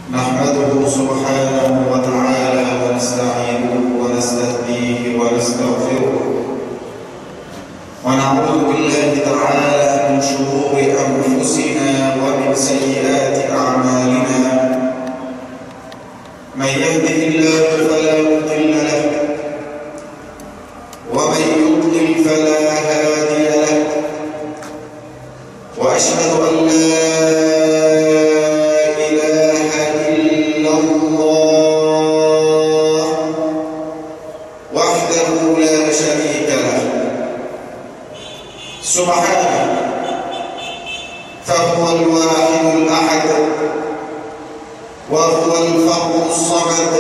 نحمده سبحانه وتعالى ونستعينه ونستهديه ونستغفره ونعوذ بالله تعالى من شرور أنفسنا ومن سيئات أعمالنا. من يهده الله فلا مضل له ومن يضلل فلا هادي له، وأشهد أن لا سبحانه، فهو الواحد الأحد وهو الفرد الصمد،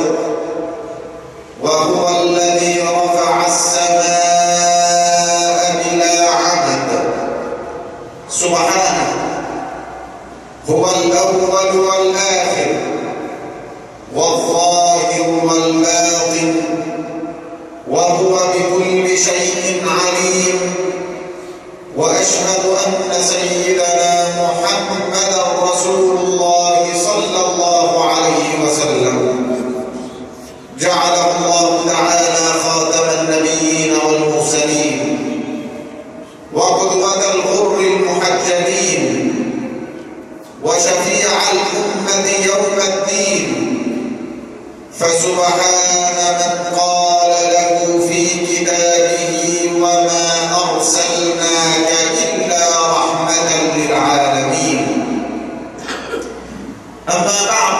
وهو الذي رفع السماء بلا عمد. سبحانه، هو الأول والآخر والظاهر والباطن، وهو بكل شيء عليم. وأشهد أن سيدنا محمدا رسول الله صلى الله عليه وسلم جعله الله تعالى خاتم النبيين والمرسلين وقدوة الغر المحجلين وشفيع الأمة يوم الدين. فسبحان من قال له في كتابه: وما أرسلناك إلا رحمة للعالمين. أما بعد،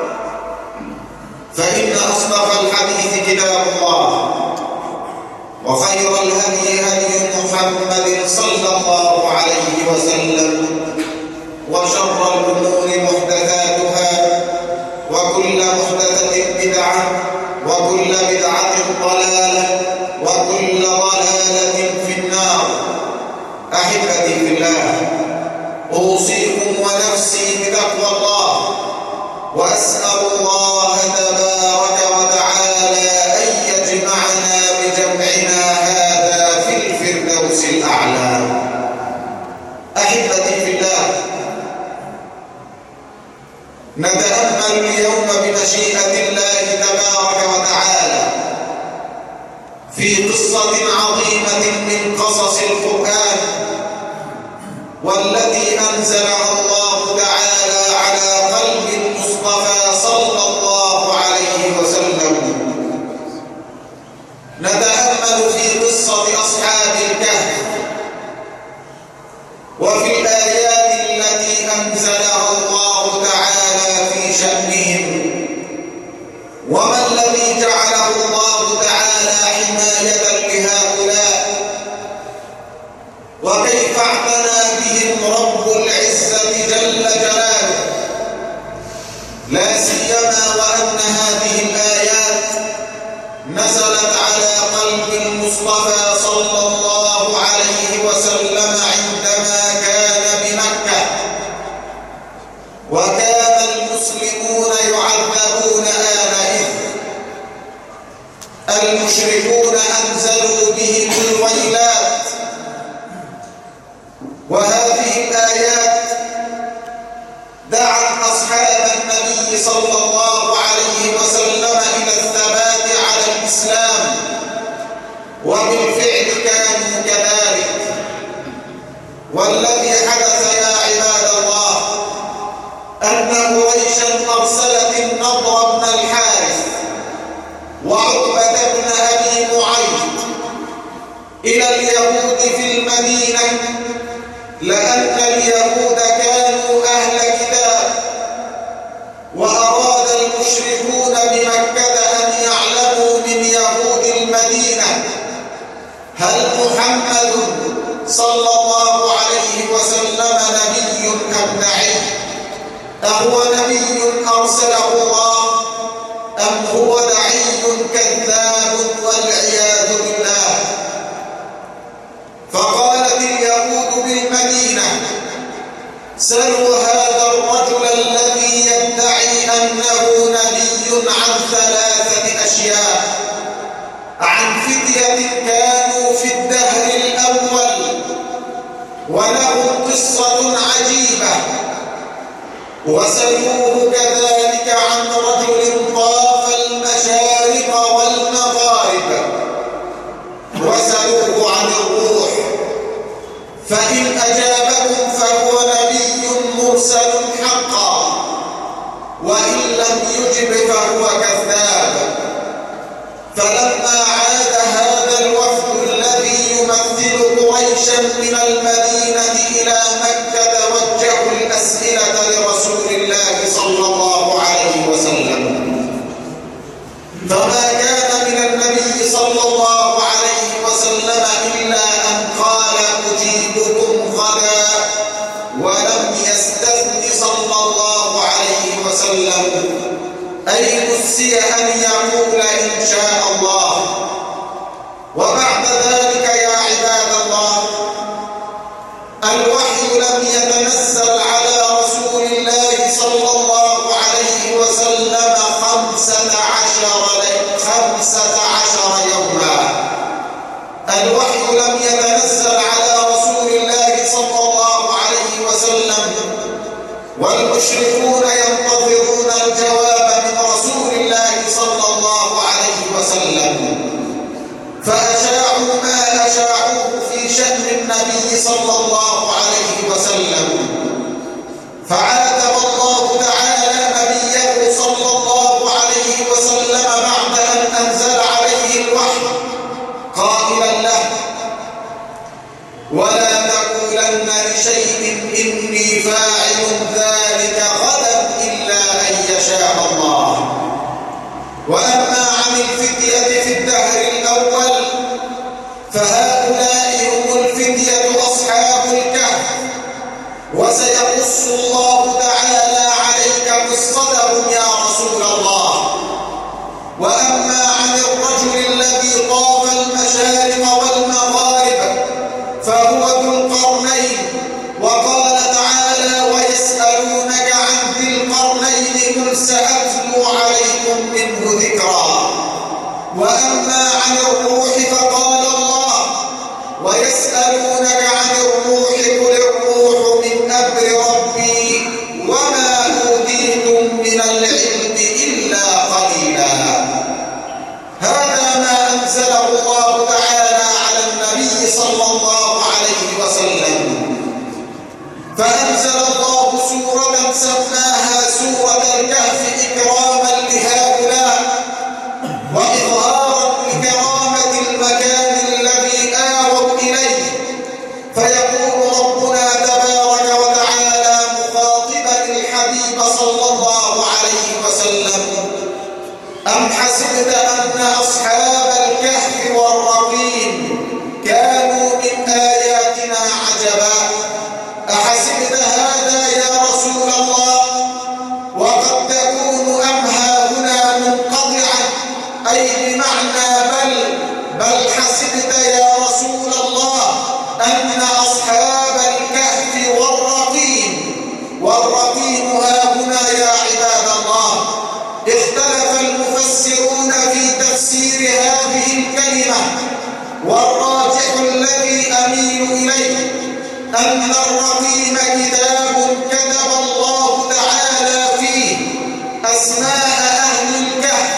فإن أصدق الحديث كتاب الله، وخير الهدي هدي محمد صلى الله عليه وسلم، وشر الأمور محدثاتها، وكل محدثة بدعة، وكل بدعة ضلالة، وكل ضلالة في النار. أحبتي في الله، أوصيكم ونفسي بتقوى الله، وأسأل الله تبارك وتعالى أن يجمعنا بجمعنا هذا في الفردوس الأعلى. أحبتي في الله، نتأمل اليوم بمشيئة الله تبارك وتعالى في قصة عظيمة من قصص القرآن، والتي أنزلها الله تعالى على قلب المصطفى صلى الله عليه وسلم. نتأمل في قصة أصحاب الكهف وفي الآيات التي أنزلها الله تعالى في شأنهم، وما الذي جعله الله تعالى حماية لهؤلاء، وكيف اعتنى بهم رب العزة جل جلاله، لا سيما وأن هذه الآيات نزلت على قلب المصطفى صلى الله عليه وسلم عندما كان بمكة، وكان المسلمون يعذبون آنئذ. المشركون أنزلوا بهم الويلات، وهذه الآيات دعت أصحاب النبي صلى الله عليه وسلم إلى الثبات على الإسلام، وبالفعل كانوا كذلك. والذي حدث يا عباد الله أن قريشا أرسلت النضر بن الحارث وعقبة بن أبي معيط إلى اليهود في المدينة، لأن اليهود كانوا أهل كتاب، وأراد المشركون بمكة أن يعلموا من يهود المدينة: هل محمد صلى الله عليه وسلم نبي أم دعي؟ أهو نبي أرسله الله أم هو دعي كذاب والعياذ بالله؟ فقالت اليهود بالمدينة: سلوا هذا الرجل الذي يدعي أنه نبي عن 3 أشياء: عن فتية كانوا في الدهر الأول ولهم قصة عجيبة، وسلوه كذلك فإن أجابكم فهو نبي مرسل حقا، وإن لم يجب فهو كذاب. فلما عاد هذا الوفد الذي يمثل قريشا من المدينة إلى مكة وجهوا الأسئلة لرسول الله صلى الله عليه وسلم، فما كان من النبي صلى الله عليه وسلم إلا أن قال أجيبكم غدا، ولم يستثن صلى الله عليه وسلم أي نسي أن يقول إن شاء الله. وبعد ذلك يا عباد الله، الوحي لم يتنزل على رسول الله صلى الله عليه وسلم 15 يوما. الوحي لم يتنزل على رسول الله صلى الله عليه وسلم والمشركون ينتظرون الجواب من رسول الله صلى الله عليه وسلم، فأشاعوا ما أشاعوه في شأن النبي صلى الله عليه وسلم، فعاتب الله تعالى نبيه صلى الله عليه وسلم بعد أن أنزل عليه الوحي قائلا له: ولا تقولن لشيء إني فاعل ذلك غدا إلا أن يشاء الله. وأما عن الفتية في الدهر الأول فهؤلاء هم الفتية أصحاب الكهف، وسيقص الله تعالى عليك قصتهم يا رسول الله. وأما عن الرجل الذي طاف المشارق والمغارب فهو ذو القرنين، وقال تعالى: ويسألونك عن ذي القرنين قل سأتلو عليكم منه ذكرا. وأما عن الروح فقال الله: ويسألونك عن الروح قل الروح من أمر ربي وما أوتيتم من العلم إلا قليلا. هذا ما أنزله الله تعالى على النبي صلى الله عليه وسلم، فأنزل الله سورة سماها سورة الكهف إكراما لهؤلاء وإظهارا لكرامة المكان الذي آووا إليه. فيقول ربنا تبارك وتعالى مخاطبا الحبيب صلى الله عليه وسلم: أم حسبت أن أصحاب الكهف والرقيم كانوا من آياتنا عجبا؟ أحسبت هذا يا رسول الله؟ وقد تكون أمها هنا منقطعة، أي بمعنى بل حسبت يا رسول الله أن أصحاب الكهف والرقيم ها هنا يا عباد الله. اختلف المفسرون في تفسير هذه الكلمة، والراجح الذي أميل إليه أن الرقيم كتاب كتب الله تعالى فيه أسماء أهل الكهف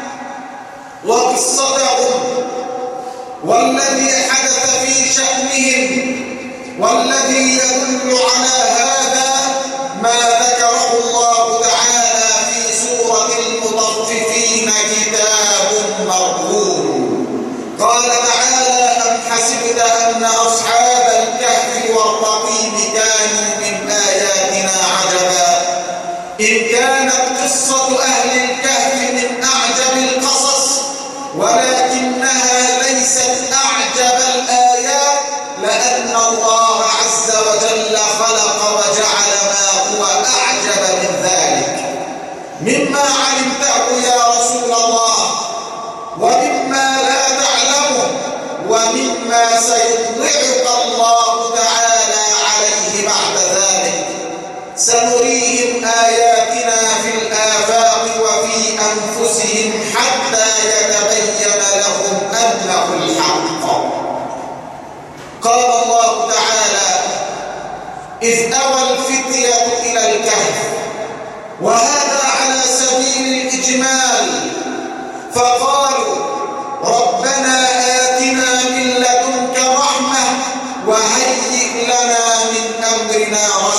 وقصتهم والذي حدث في شأنهم. والذي يدل على هذا ما ذكره الله تعالى في سورة المطففين: كتاب مرقوم. قال تعالى: أم حسبت أن أصحاب الكهف والرقيم كانوا من آياتنا عجبا؟ إن كانت قصة أهل الكهف من أعجب القصص، ولكنها ليست أعجب الآيات، لأن الله عز وجل خلق وجعل ما هو أعجب من ذلك مما علمته يا رسول الله، ومما لا تعلمه، ومما سيطلعك الله تعالى عليه بعد ذلك. سنريهم آياتنا في الآفاق وفي أنفسهم حتى يتبين لهم أنه الحق. قال الله تعالى: إذ أوى الفتية إلى الكهف، وهذا على سبيل الإجمال، فقالوا: ربنا آتنا من لدنك رحمة وهيئ لنا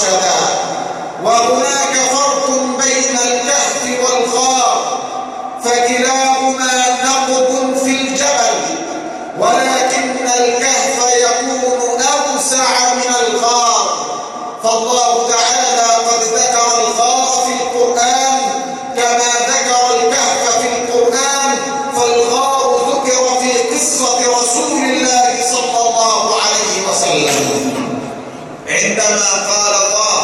رشدا. وهناك فرق بين الكهف والغار، فكلاهما نقب في الجبل، ولكن الكهف يكون أوسع من الغار. فالله تعالى قد ذكر الغار في القرآن كما ذكر الكهف في القرآن، فالغار ذكر في قصة رسول الله صلى الله عليه وسلم عندما قال الله: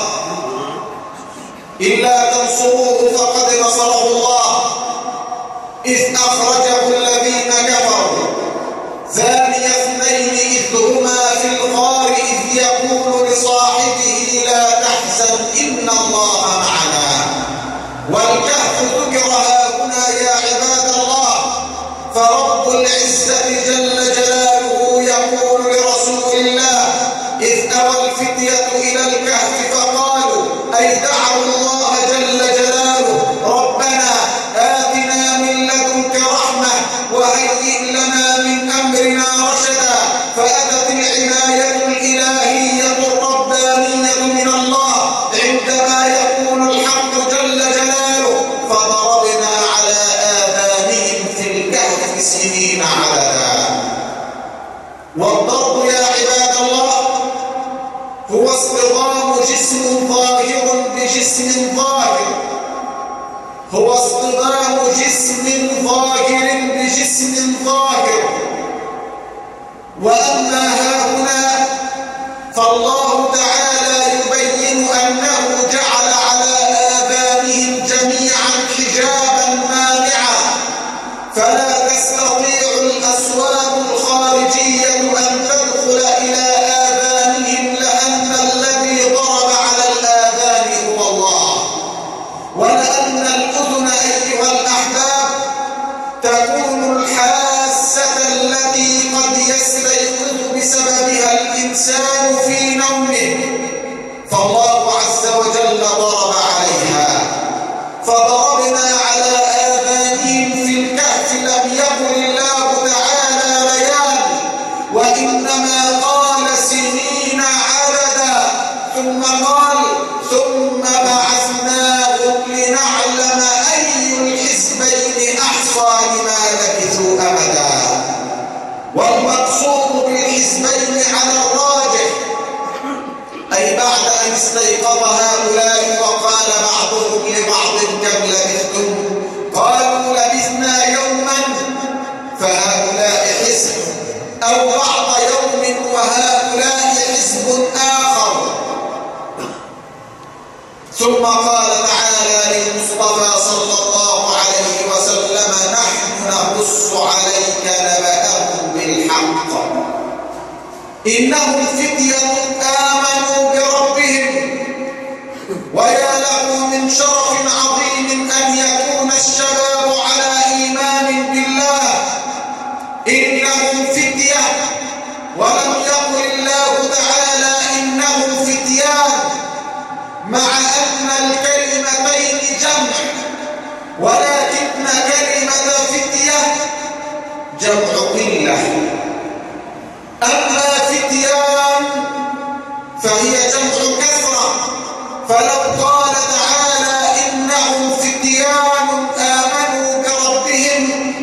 إلا تنصروه فقد نصره الله إذ أخرجه الذين كفروا ثاني اثنين إذ هما في الغار إذ يقول لصاحبه لا تحزن إن الله معنا. والكهف ذكر هنا يا عباد الله، فرب العزة جل جلاله يقول لرسول الله إذ أوى الفتية إلى الكهف فقالوا أي دعوا الله جل جلاله: ربنا آتنا من لدنك رحمة وهيئ لنا من أمرنا رشدا. فأتت العناية الإلهية الربانية من الله عندما يقول الحق جل جلاله: فضربنا على آذانهم في الكهف سنين عددا. والضرب يا عباد الله هو اصطدام جسم ظاهر بجسم ظاهر، هو اصطدام جسم ظاهر بجسم ظاهر. وأما هاهنا فالله تعالى يبين أنه جعل على آذانهم جميعا حجابا مانعا، فلا تستطيع الأصوات الخارجية أن تدخل إلى آذانهم، لأن الذي ضرب على الآذان هو الله. ولأن الأذن أيها الأحباب تكون الحاسة التي قد يستيقظ بسببها الإنسان في نومه، فالله عز وجل ضرب عليها. فضربنا على آذانهم في الكهف لم يقل الله تعالى ليال، وإنما قال سنين عددا، ثم قال: ثم بعثناهم لنعلم أي الحزبين أحصى لما لبثوا أمدا. والمقصود بالحزبين على الراجح أي بعد أن استيقظ هؤلاء وقال بعضهم لبعض كم لبثتم؟ قالوا لبثنا يوما، فهؤلاء حزب، أو بعض يوم وهؤلاء حزب آخر. ثم قال تعالى للمصطفى صلى الله عليه وسلم: نحن نقص عليك نبأهم بالحق إنهم فتية آمنوا بربهم. ويا له من شرف عظيم أن يكون الشباب على إيمان بالله. إنهم فتية، ولم يقل الله تعالى إنهم فتيان، مع أن الكلمتين جمع، ولكن كلمة فتية جمع قلة. أما فتيان فهي جمع كثرة، فلو قال تعالى إنهم فتيان آمنوا بربهم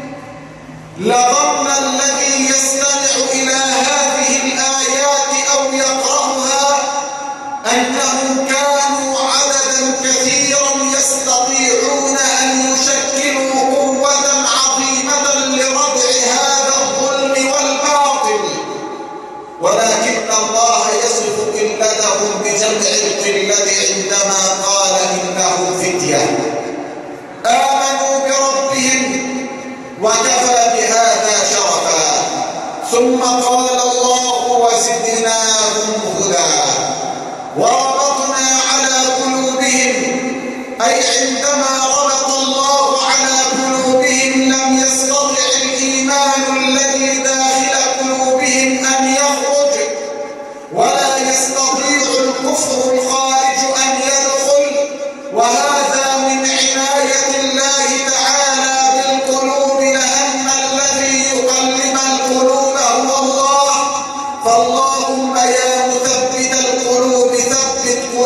لظن الذي يستمع إلى هذه الآيات أو يقرأها أنهم كانوا عددا كثيرا يستطيعون أن يشكلوا قوة عظيمة لردع هذا الظلم والباطل. ولكن الله يصف قلتهم بجمع القلة عندما قال إنهم فتية آمنوا بربهم، وكفى بهذا شرفا. ثم قال الله: وزدناهم هدى وربطنا على قلوبهم، أي عندما ربط الله على قلوبهم لم يستطع الإيمان الذي داخل قلوبهم أن يخرج، ولا يستطيع الكفر الخارج أن يدخل. وهذا من عناية الله تعالى بالقلوب، لأن الذي يقلب القلوب هو الله. فاللهم يا مثبت القلوب ثبت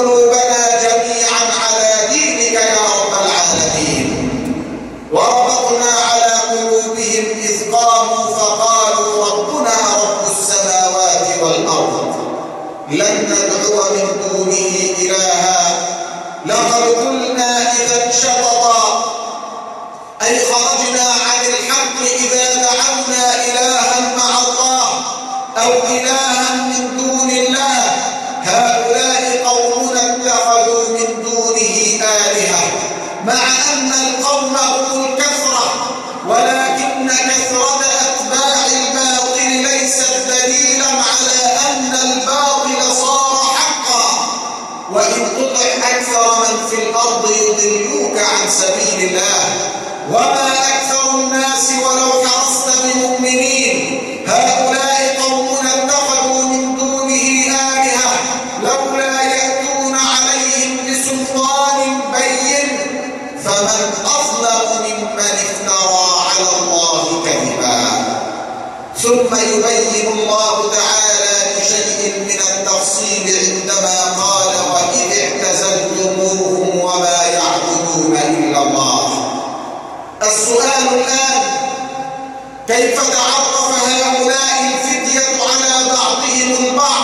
إليك يا رب العالمين. وربطنا على قلوبهم إذ قاموا فقالوا ربنا رب السماوات والأرض لن ندعو من دونه إلها لقد قلنا إذا شططا، أي خرجنا عن الحق إذا دعونا إلها مع الله أو إلها من دون الله. هؤلاء قومنا اتخذوا من دونه آلهة، مع أن القوم هم الكثرة، ولكن كثرة أتباع الباطل ليست دليلا على أن الباطل صار حقا. وإن تطع أكثر من في الأرض يضلوك عن سبيل الله وما أكثر الناس ولو حرصت بمؤمنين. هؤلاء قومنا اتخذوا من دونه آلهة لولا يأتون عليهم بسلطان بين فمن أظلم ممن افترى على الله كذبا. ثم يبين الله تعالى بشيء من التفصيل عندما قال وإذ اعتزلتموهم وما يعبدون إلا الله. السؤال الآن كيف تعرف هؤلاء الفتية على بعضهم البعض؟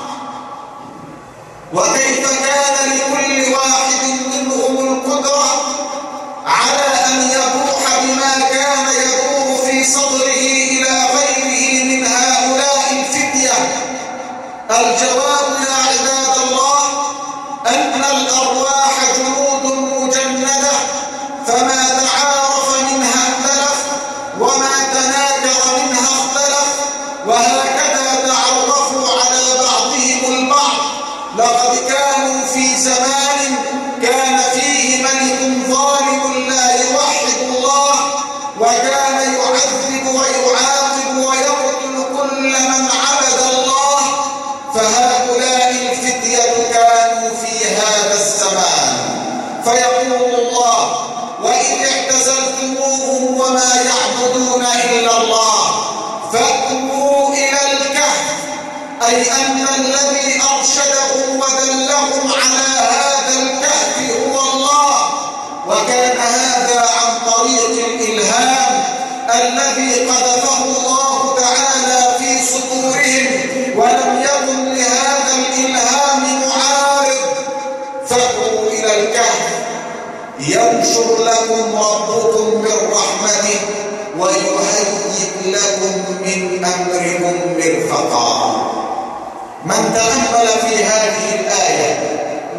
وكيف كان لكل واحد منهم القدرة على أن يبوح بما كان يدور في صدره إلى غيره من هؤلاء الفتية؟ الجواب يا عباد الله أن الأرواح جنود مجندة، فما تعارف منها اختلف وما تناكر منها اختلف، وهكذا تعرفوا على بعضهم البعض. لقد كانوا في زمان كان فيه ملك ظالم لا يوحد الله، وكان يعذب ويعاقب ويقتل كل من عبد الله. فهؤلاء الفتية كانوا في هذا الزمان. فيقول الله وإذ اعتزلتموهم وما يعبدون إلا الله فأتوا إلى الكهف، أي أن الذي أرشدهم ودلهم على هذا الكهف هو الله. وكان هذا عن طريق الإلهام الذي قذفه الله تعالى في صدورهم، ولم يكن لهذا الإلهام معارض. فأتوا إلى الكهف ينشر لكم ربكم من رحمته ويهيئ لكم من أمركم مرفقا. من تأمل في هذه الآية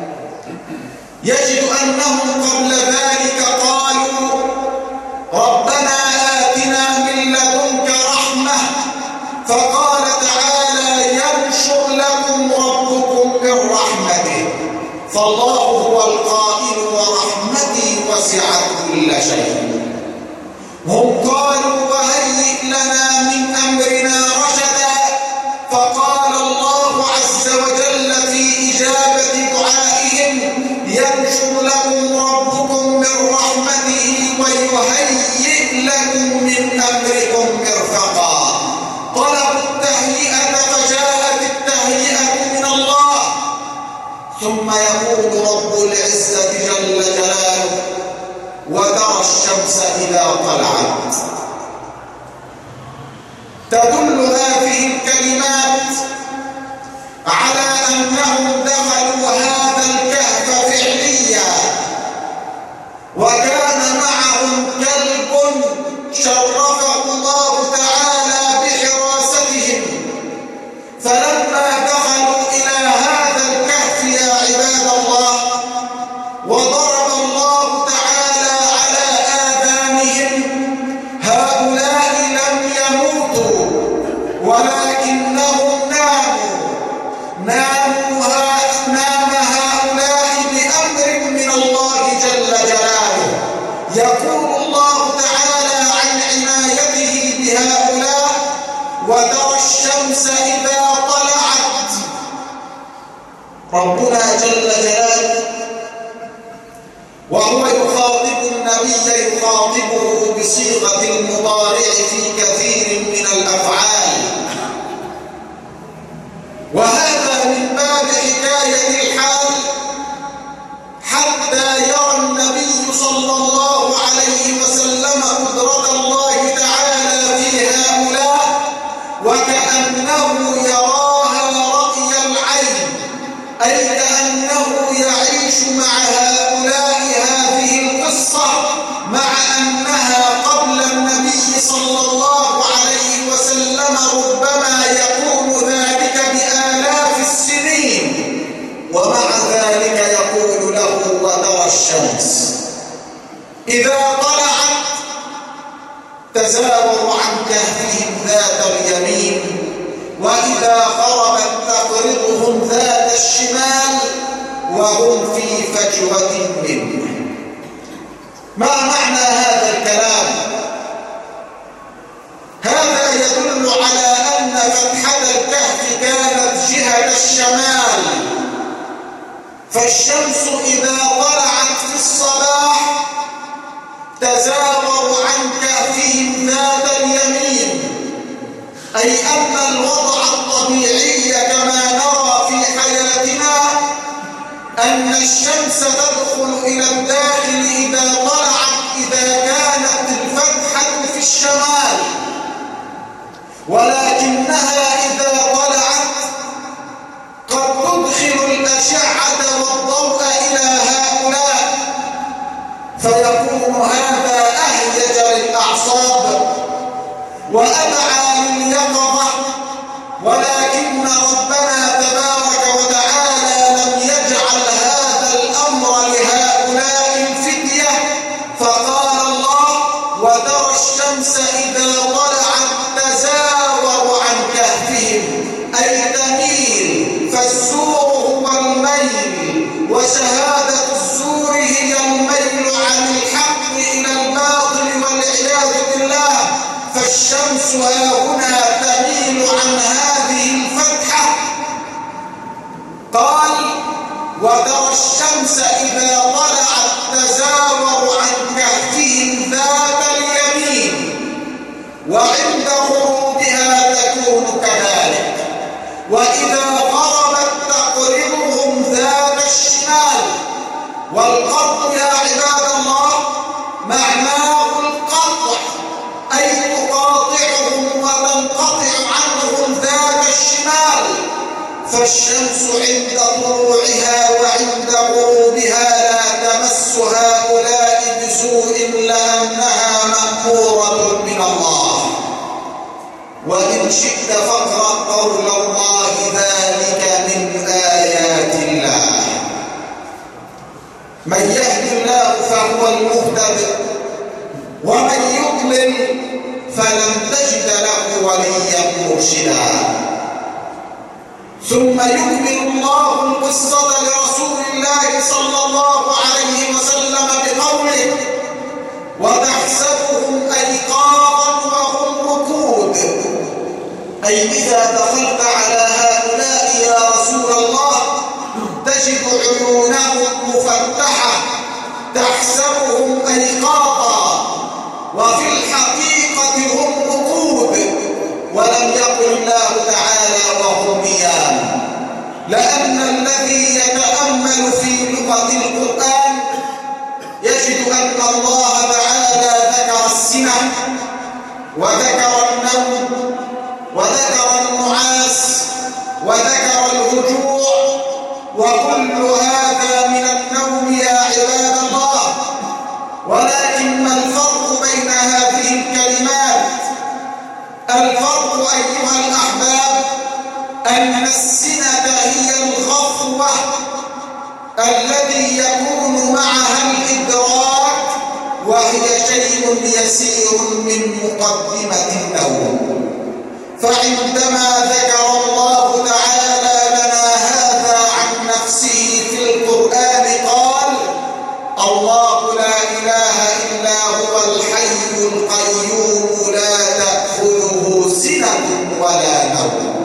يجد أنهم قبل ذلك قالوا ربنا آتنا من لدنك رحمة، فقال تعالى ينشر لكم ربكم من رحمته. فالله هو القائل ورحمتي وسعت كل شيء. هم قالوا وهيئ لنا من أمرنا رشدا، فقال الله عز وجل في إجابة دعائهم ينشر لكم ربكم من رحمته ويهيئ لكم من أمركم مرفقا. طلبوا التهيئة فجاءت التهيئة من الله. ثم يقول رب العزة جل جلاله وترى الشمس إذا طلعت. تدل هذه الكلمات على أنهم دخلوا هذا الكهف فعليا، وكان معهم كلب شرفه الله تعالى بحراستهم. فلما دخلوا إلى هذا الكهف يا عباد الله وضرب الله تعالى على آذانهم، هؤلاء لم يموتوا ولكنهم نام هؤلاء بأمر من الله جل جلاله. يقول الله تعالى عن عنايته بهؤلاء وترى الشمس إذا طلعت. ربنا جل جلاله وهو يخاطب النبي يخاطبه بصيغة المضارع في كثير من الأفعال، وهذا من باب حكاية الحال حتى يرى إذا طلعت تزاوروا عن كهفهم ذات اليمين، وإذا غربت تقرضهم ذات الشمال وهم في فجوة منه. ما معنى هذا الكلام؟ هذا يدل على أن فتحة الكهف كانت جهة الشمال، فالشمس إذا طلعت في الصباح تزاوروا عن كهفهم ذات اليمين، أي أن الوضع الطبيعي كما نرى في حياتنا أن الشمس تدخل إلى الداخل إذا طلعت، إذا كانت الفتحة في الشمال، ولكنها إذا طلعت قد تدخل الأشعة والضوء إلى هؤلاء، فيكون هذا أهيج للأعصاب وأدعى لليقظة. ولكن ربنا تبارك وتعالى لم يجعل هذا الأمر لهؤلاء الفتية، فقال الله: وترى الشمس إذا طلعت تزاور عن كهفهم، أي تميل، فالزور هو الميل، وشهادة الزور هي الميل عن الحق إلى الباطل والعياذ بالله. فالشمس هنا تميل عن هذه الفتحة. قال: وترى الشمس إذا طلعت تزاور عن كهفهم ذات اليمين، وعند غروبها تكون كذلك، وإذا غربت تقرضهم ذات الشمال. والقرض يا عباد الله معناه القطع، أي تقاطعهم وتنقطع عنهم ذات الشمال. فالشمس عند طلوعها وعند غروبها لا تمس هؤلاء بسوء، لأنها مأمورة من الله. وإن شئت فاقرأ قول الله: ذلك من آيات الله. من يهد الله فهو المهتد، ومن يضلل فلن تجد له وليا مرشدا. ثم يكمل الله القصة لرسول الله صلى الله عليه وسلم بقوله: وتحسبهم أيقاظا وهم ركود، أي إذا دخلت على هؤلاء يا رسول الله تجد عيونهم مفتحة، تحسبهم أيقاظا وفي الحقيقة هم ركود. ولم يقل الله تعالى وهم نيام، لأن الذي يتأمل في لغة القرآن يجد أن الله تعالى ذكر السنة وذكر النوم وذكر النعاس وذكر الهجوع، وكل هذا من النوم يا عباد الله. ولكن ما الفرق بين هذه الكلمات؟ الفرق أيها الأحباب أن السنة هي الغفوة الذي يكون معها الإدراك، وهي شيء يسير من مقدمة النوم. فعندما ذكر الله تعالى لنا هذا عن نفسه في القرآن قال: الله لا إله إلا هو الحي القيوم لا تأخذه سنة ولا نوم.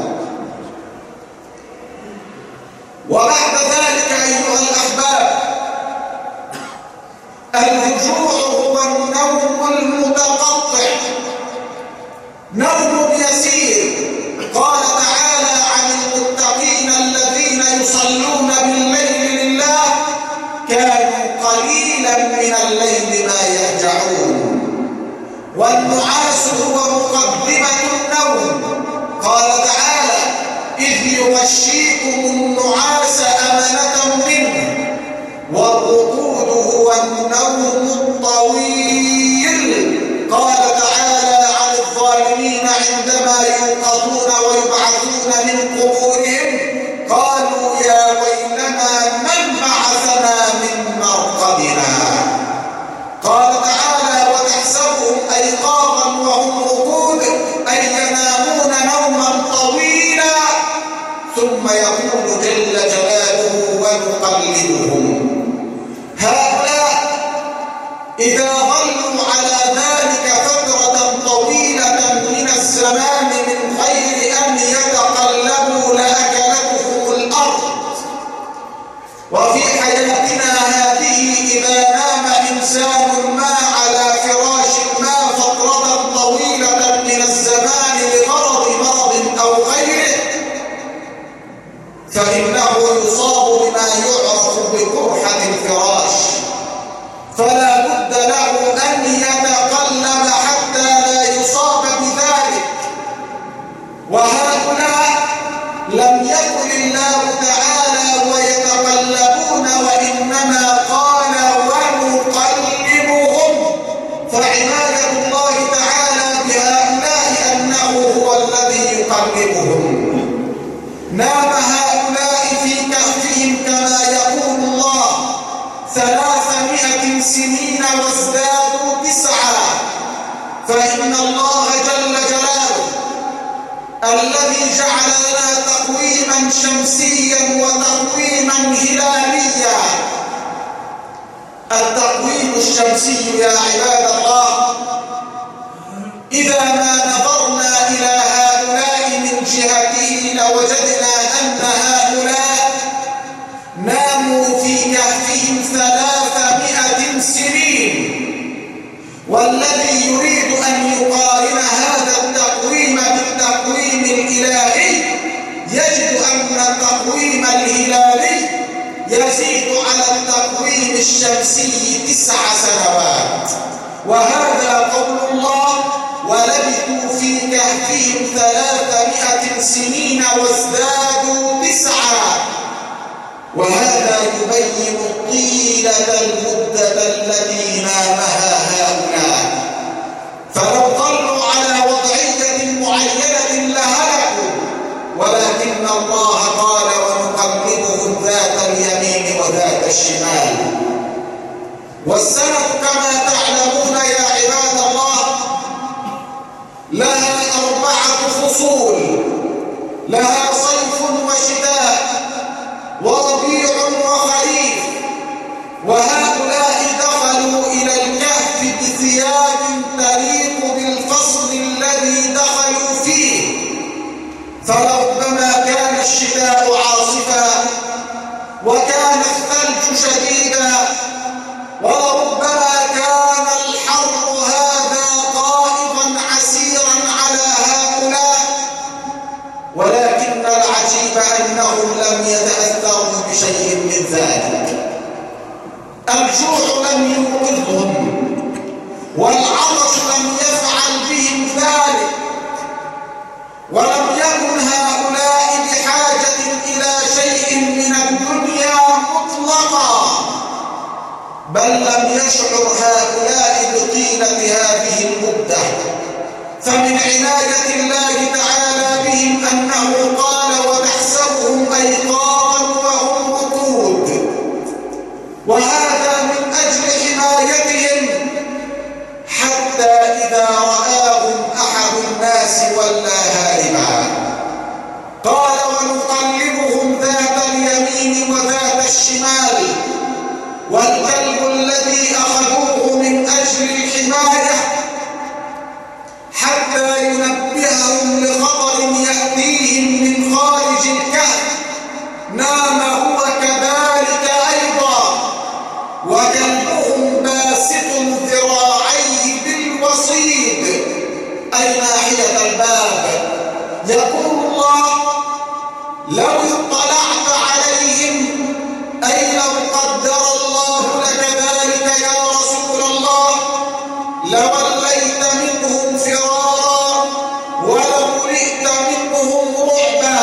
وبعد ذلك أيها الأحباب الرجوع هو النوم المتقطع، نوم يسير. قال تعالى عن المتقين الذين يصلون بالليل لله كانوا قليلا من الليل ما يهجعون. والنعاس هو مقدمة النوم. قال تعالى: إذ يغشيكم النعاس أمنة منه. والرقود هو النوم الطويل. قال تعالى عن الظالمين عندما يوقظون ويبعثون من قبورهم قالوا: يا ويلنا من بعثنا من مرقدنا. قال إذا ظلوا على ذلك فترة طويلة من الزمان من غير أن يتقلبوا لأكلتهم الأرض. وفي حياتنا هذه إذا نام إنسان ما على فراش ما فترة طويلة من الزمان لمرض أو غيره فإنه يصاب بما يعرف بقرحة الفراش، فلا بد له أن يتقلب حتى لا يصاب بذلك. وهؤلاء لم يقل الله تعالى ويتقلبون، وإنما قال ونقلبهم. فعناية الله تعالى بهؤلاء أنه هو الذي يقلبهم. نام هؤلاء في كهفهم كما يقول الله 300 سنين وازدادوا 9. فإن الله جل جلاله الذي جعل لنا تقويما شمسيا وتقويما هلاليا. التقويم الشمسي يا عباد الله إذا ما نظرنا إلى هؤلاء من جهته لوجدنا أن هؤلاء ناموا في كهفهم 300 سنين. والذي يريد أن يقارن هذا التقويم بالتقويم الإلهي يجد أن التقويم الهلالي يزيد على التقويم الشمسي 9 سنوات. وهذا قول الله ولبثوا في كهفهم 300 سنين وازدادوا 9. وهذا يبين طيلة المدة التي نامها هؤلاء. فلو ظلوا على وضعية معينة لهلكوا، ولكن الله قال ونقلبهم ذات اليمين وذات الشمال. والسنة كما تعلمون يا عباد الله لها 4 فصول، لها صيف وشتاء وربيع وخريف. وهؤلاء دخلوا إلى الكهف بثياب تليق بالفصل الذي دخلوا فيه. فربما كان الشتاء عاصفا وكان الثلج شديدا، وربما كان الحر هذا قائضا عسيرا على هؤلاء. ولكن العجيب أنهم لم يتأثروا بشيء من ذلك. الجوع لم يوقظهم والعطش لم يفعل بهم ذلك، ولم يكن هؤلاء بحاجة إلى شيء من الدنيا مطلقا، بل لم يشعر هؤلاء بطيلة هذه المدة. فمن عناية الله تعالى بهم أنه قال ونحسبهم أيقاظا وهم رقود. وهذا من أجل حمايتهم حتى إذا رآهم أحد الناس ولى هاربا. قال ونقلبهم ذات اليمين وذات الشمال. والكلب الذي أخذوه من أجل الحماية حتى ينبههم لخبر يأتيهم من خارج الكهف نام هو كذلك أيضا، وكلبهم باسط ذراعيه بالوصيد أي ناحية الباب. يقول الله لو اطلعت عليهم أي لو قدر الله لك ذلك يا رسول الله لوليت منهم فرارا ولملئت منهم رعبا.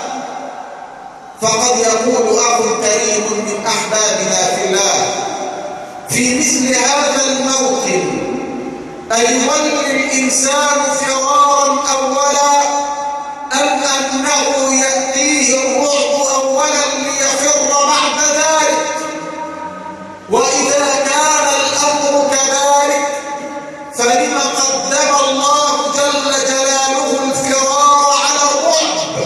فقد يقول أخ كريم من أحبابنا في الله في مثل هذا الموطن أيولي الإنسان فرارا أولا أم أنه يأتيه الرعب أولا ليفر بعد ذلك؟ وإذا كان الأمر كذلك فلما قدم الله جل جلاله الفرار على الرعب؟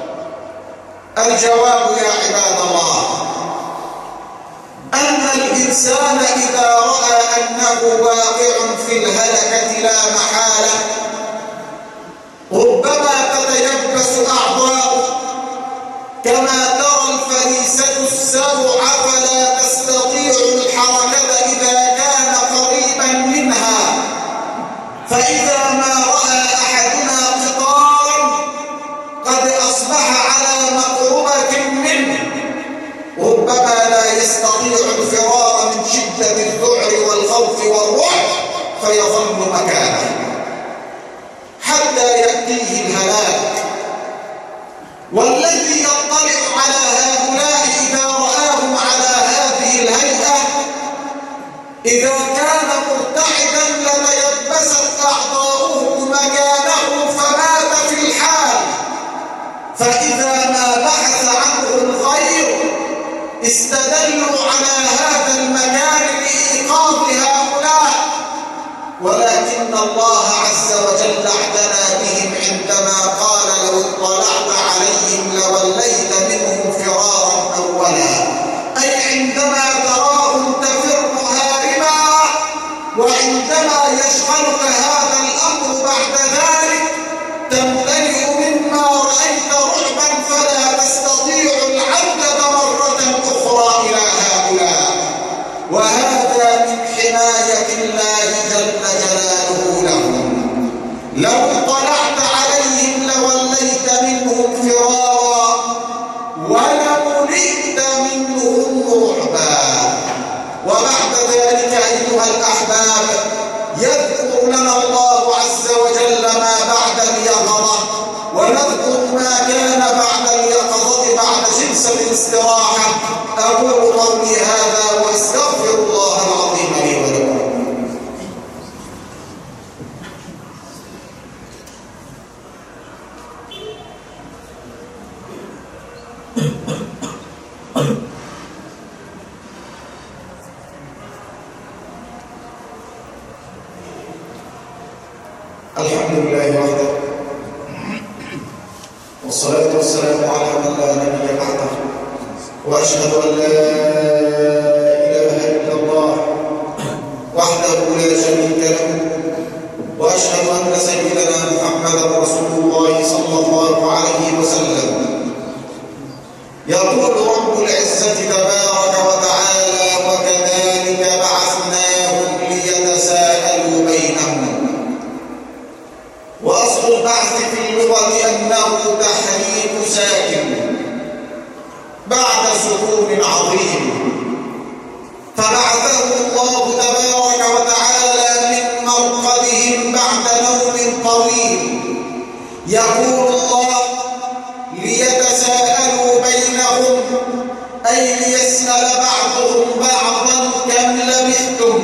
الجواب يا عباد الله أن الإنسان إذا رأى أنه واقع في الهلكة لا محالة. ربما تتيبس أعضاؤه كما ترى الفريسة السبع فلا تستطيع الحركة إذا كان قريبا منها، فإذا ما رأى أحدنا قطارا قد أصبح على مقربة منه ربما لا يستطيع الفرار من شدة الذعر والخوف والرعب فيظل مكانه حتى يأتيه الهلاك. والذي يطلع على هؤلاء إذا رآهم على هذه الهيئة إذا كان مرتعدا لتيبست أعضاؤه مكانه فمات في الحال، فإذا ما بحث عنه الخير استدلوا على هذا المكان لإيقاظ هؤلاء. ولكن الله عز وجل اعتنى بهم عندما قال لو اطلعت عليهم لوليت منهم فرارا أولا، أي عندما تراهم تفر هاربا، وعندما يشغلك هذا الأمر بعد ذلك تمتلئ مما رأيت رعبا فلا تستطيع العودة مرة أخرى إلى هؤلاء. وهذا من حماية الله جل جلاله لهم. لو طلعت عليهم لوليت منهم فرارا ولملئت منهم رعبا. وبعد ذلك أيها الأحباب يذكر لنا الله عز وجل ما بعد اليقظة، ونذكر ما كان بعد اليقظة بعد جلسة الاستراحة. أقول قولي هذا وأستغفر الله العظيم لي ولكم. الحمد لله وحده، والصلاة والسلام على من لا نبي بعده، وأشهد أن لا إله إلا الله وحده لا شريك له، وأشهد أن سيدنا محمدا رسول الله صلى الله عليه وسلم. يقول رب العزة تبارك وتعالى: وكذلك بعثناهم ليتساءلوا بينهم. وأصل البعث في اللغة أنه تحريك ساكن بعد سكون عظيم، فبعثه الله تبارك وتعالى من مرقدهم بعد نوم طويل. يقول الله: ليتساءلوا بينهم، أي ليسأل بعضهم بعضا كم لبثتم.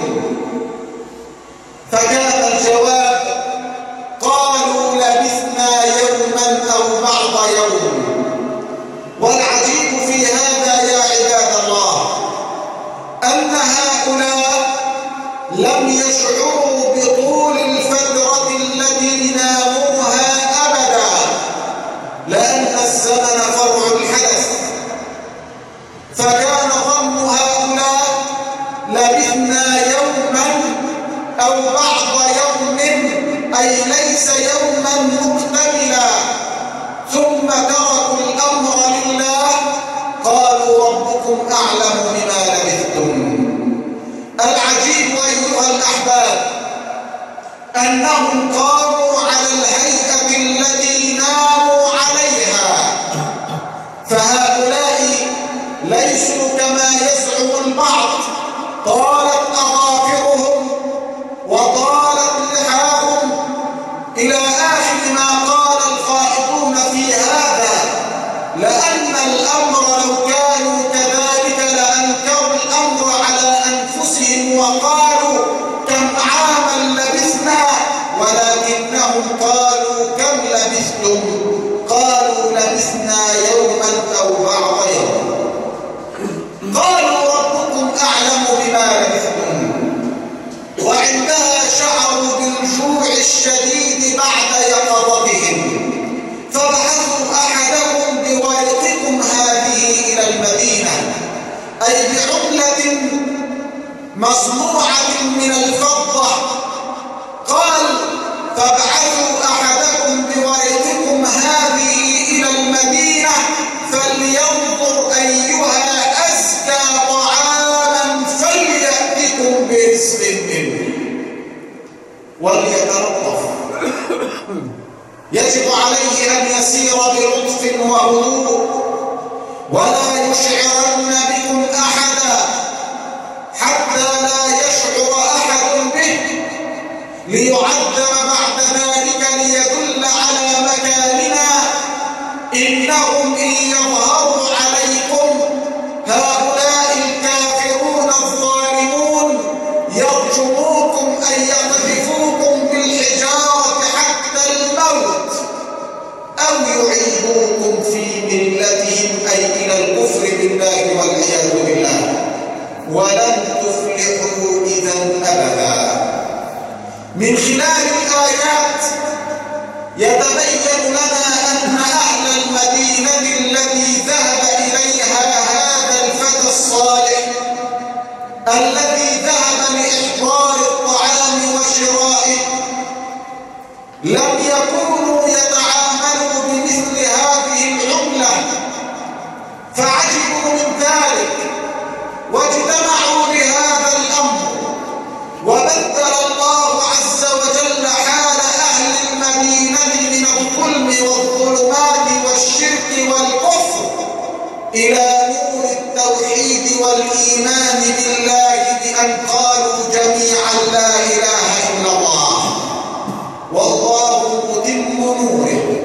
فكان الجواب: قالوا لبثنا يوما أو بعض يوم. والعجيب في هذا يا عباد الله أن هؤلاء لم يشعروا بطول الفترة التي ناموها أبدا، لأن الزمن فرع الحدث. فكان ظن هؤلاء لبثنا يوما أو بعض يوم، أي ليس يوما مكتملا، ثم تركوا الأمر لله. قالوا: ربكم أعلم بما لبثتم. العجيب أيها الأحباب أنهم قاموا على الهيئة التي ناموا عليها. فهؤلاء ليسوا كما يزعم البعض طالت أظافرهم وطالت لحاهم إلى آخر ما قال الخائضون في هذا، لأن الأمر لو كانوا كذلك لأنكروا الأمر على أنفسهم وقالوا: كم عاما لبثنا، ولكنهم قالوا: كم لبثتم؟ قالوا: لبثنا يوما أو بعض يوم. قالوا: ربكم أعلم بما لبثتم. وعندها شعروا بالجوع الشديد بعد يقظتهم، فبعثوا أحدهم بورقكم هذه إلى المدينة، أي بعملة مصنوعة من الفضة فابعثوا أحدكم بورقكم هذه إلى المدينة فلينظر أيها أزكى طعاما فليأتكم برزق منه وليتلطف. يجب عليه أن يسير بلطف وهدوء ولا يشعرن بكم أحدا حتى لا يشعر أحد به ليعذب بعد ذلك ليدل على مكاننا. إنهم إن يظهروا عليكم هؤلاء الكافرون الظالمون يرجموكم أن يقذفوكم بالحجارة حتى الموت أو يعيدوكم في ملتهم أي إلى الكفر بالله والعياذ بالله ولن تفلحوا إذا أبدا. من خلال الآيات يتبين لنا أن أهل المدينة التي ذهب إليها هذا الفتى الصالح الذي ذهب لإحضار الطعام وشرائه لم يكونوا يتعاملوا بمثل هذه العملة فعجبوا من ذلك واجتمعوا بهذا الأمر وبدل الله عز وجل حال أهل المدينة من الظلم والظلمات والشرك والكفر إلى نور التوحيد والإيمان بالله بأن قالوا جميعا لا إله إلا الله والله متم نوره.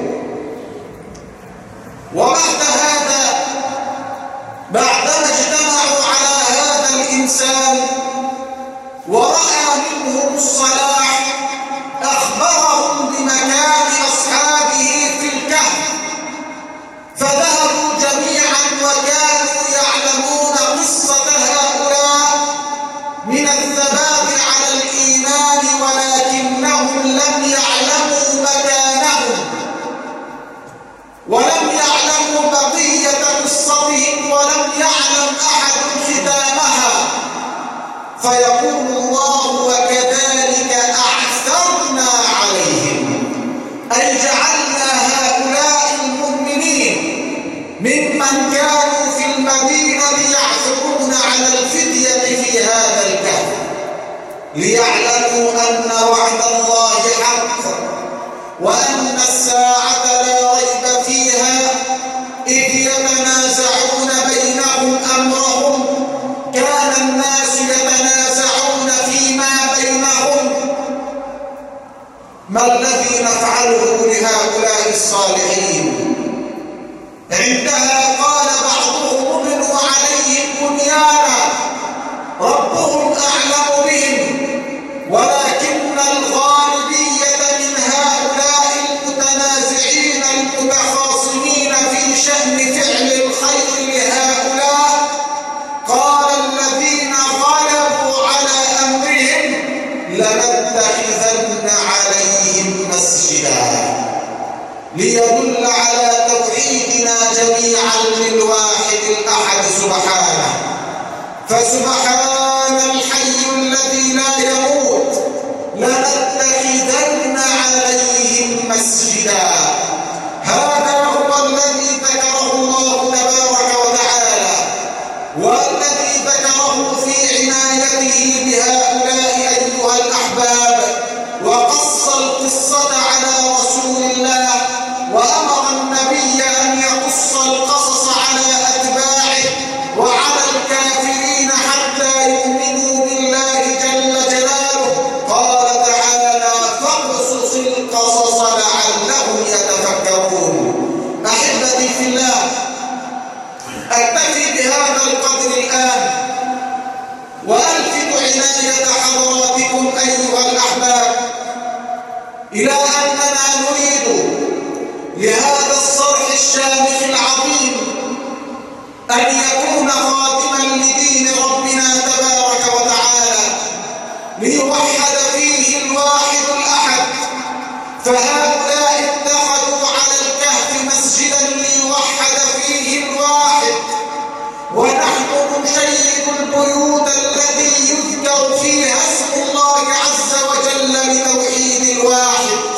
وبعد هذا بعدما اجتمعوا على هذا الإنسان ورأى منهم الصلاح أخبرهم بمكان أصحابه في الكهف فذهبوا جميعا وكانوا يعلمون قصة هؤلاء من الثبات على الإيمان ولكنهم لم يعلموا مكانهم ولم يعلموا بقية قصتهم ولم يعلم أحد ختامها. فيقول الله وكذلك أعثرنا عليهم أي جعلنا هؤلاء المؤمنين ممن كانوا في المدينة يعثرون على الفدية في هذا الكهف ليعلموا أن وعد الله حق وأن الساعة لا ريب فيها إذ يتنازعون بينهم أمرهم. كان الناس يتنازعون فيما بينهم ما الذي نفعله لهؤلاء الصالحين. عندها قال بعضهم ابنوا عليهم بنيانا ربهم أعلم بهم ولكن الغالبية من هؤلاء المتنازعين المتخاصمين في شأن فعل الخير لهؤلاء قال الذين غلبوا على أمرهم لنتخذن عليهم مسجدا ليدل على توحيدنا جميعا للواحد الأحد سبحانه. فسبحان الحي الذي لا يموت لنتخذن عليهم مسجدا. هذا هو الذي ذكره الله تبارك وتعالى والذي ذكره في عنايته بهؤلاء أيها الأحباب وقص القصة على رسول الله وأمر النبي أن يقص القصص على أتباعه وعلى الكافرين حتى يؤمنوا بالله جل جلاله. قال تعالى فاقصص القصص لعلهم يتفكرون. أحبتي في الله أكتفي بهذا القدر الآن وألفت عناية حضراتكم أيها الأحباب إلى أننا نريد لهذا الصرح الشامخ العظيم أن يكون خاتما لدين ربنا تبارك وتعالى ليوحد فيه الواحد الأحد. فهؤلاء اتخذوا على الكهف مسجدا ليوحد فيه الواحد ونحن نشيد البيوت التي يذكر فيها اسم الله عز وجل لتوحيد الواحد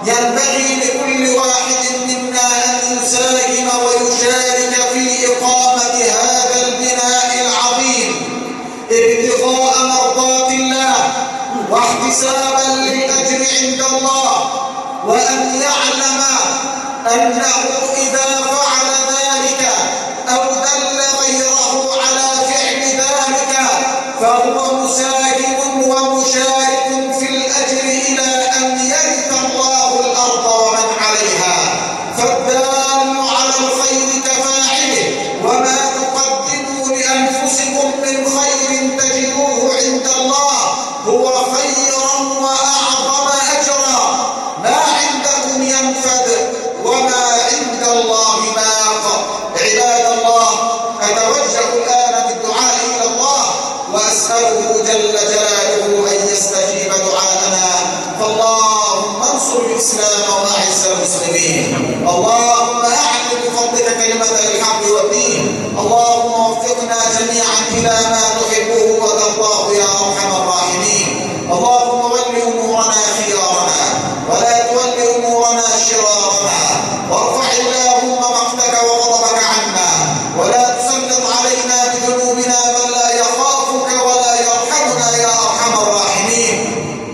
ينبغي لكل واحد منا أن يساهم ويشارك في إقامة هذا البناء العظيم ابتغاء مرضات الله واحتسابا للأجر عند الله، وأن يعلم أنه إذا فعل ذلك أو دل غيره على فعل ذلك فهو مساهم ومشارك في الأجر إلى أن يرث الله الأرض ومن عليها. فالدال على الخير كفاعله، وما تقدموا لأنفسكم من خير تجدوه عند الله هو خيرا وأعظم أجرا. ما عندكم ينفد وما عند الله باق. عباد الله، أتوجه الآن بالدعاء إلى الله وأسأله جل جلاله أن يستجيب دعاءنا. فاللهم انصر الإسلام وأعز المسلمين. اللهم أعل بفضلك كلمة الحق والدين. اللهم وفقنا جميعا إلى ما تحبه وترضاه يا أرحم الراحمين. اللهم ول أمورنا خيارنا ولا تول أمورنا شرارنا، وارفع اللهم مقتك وغضبك عنا، ولا تسلط علينا بذنوبنا من لا يخافك ولا يرحمنا يا أرحم الراحمين.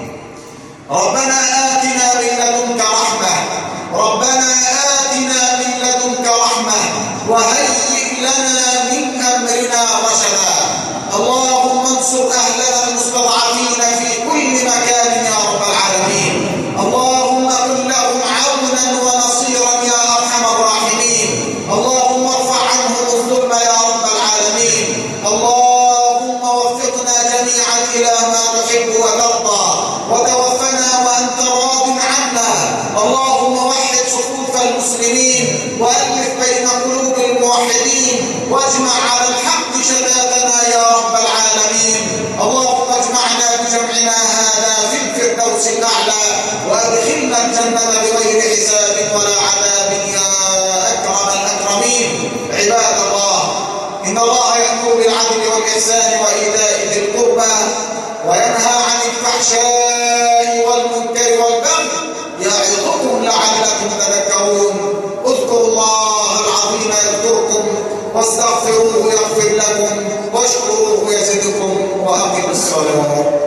ربنا آتنا من لدنك رحمة، ربنا آتنا من لدنك رحمة وهيئ لنا من أمرنا رشدا. اللهم انصر أهلنا المستضعفين في كل مكان يا رب العالمين. اللهم كن لهم عونا ونصيرا يا أرحم الراحمين. اللهم ارفع عنهم الظلم يا رب العالمين. اللهم وفقنا جميعا إلى ما تحب وترضى، وتوفنا وأنت راض عنا. اللهم وحد صفوف المسلمين وألف بين قلوب الموحدين، واجمع على الحق شتاتنا يا رب العالمين. اللهم اجمعنا بجمعنا هذا في الفردوس الأعلى، وادخلنا الجنة بغير حساب ولا عذاب يا أكرم الأكرمين. عباد الله، إن الله يأمر بالعدل والإحسان وإيتاء ذي القربى وينهى عن الفحشاء والمنكر والبغي يعظكم لعلكم تذكرون. اذكروا الله العظيم يذكركم، واستغفروه يغفر لكم، واشكروه يزدكم، وأقيموا الصلاة.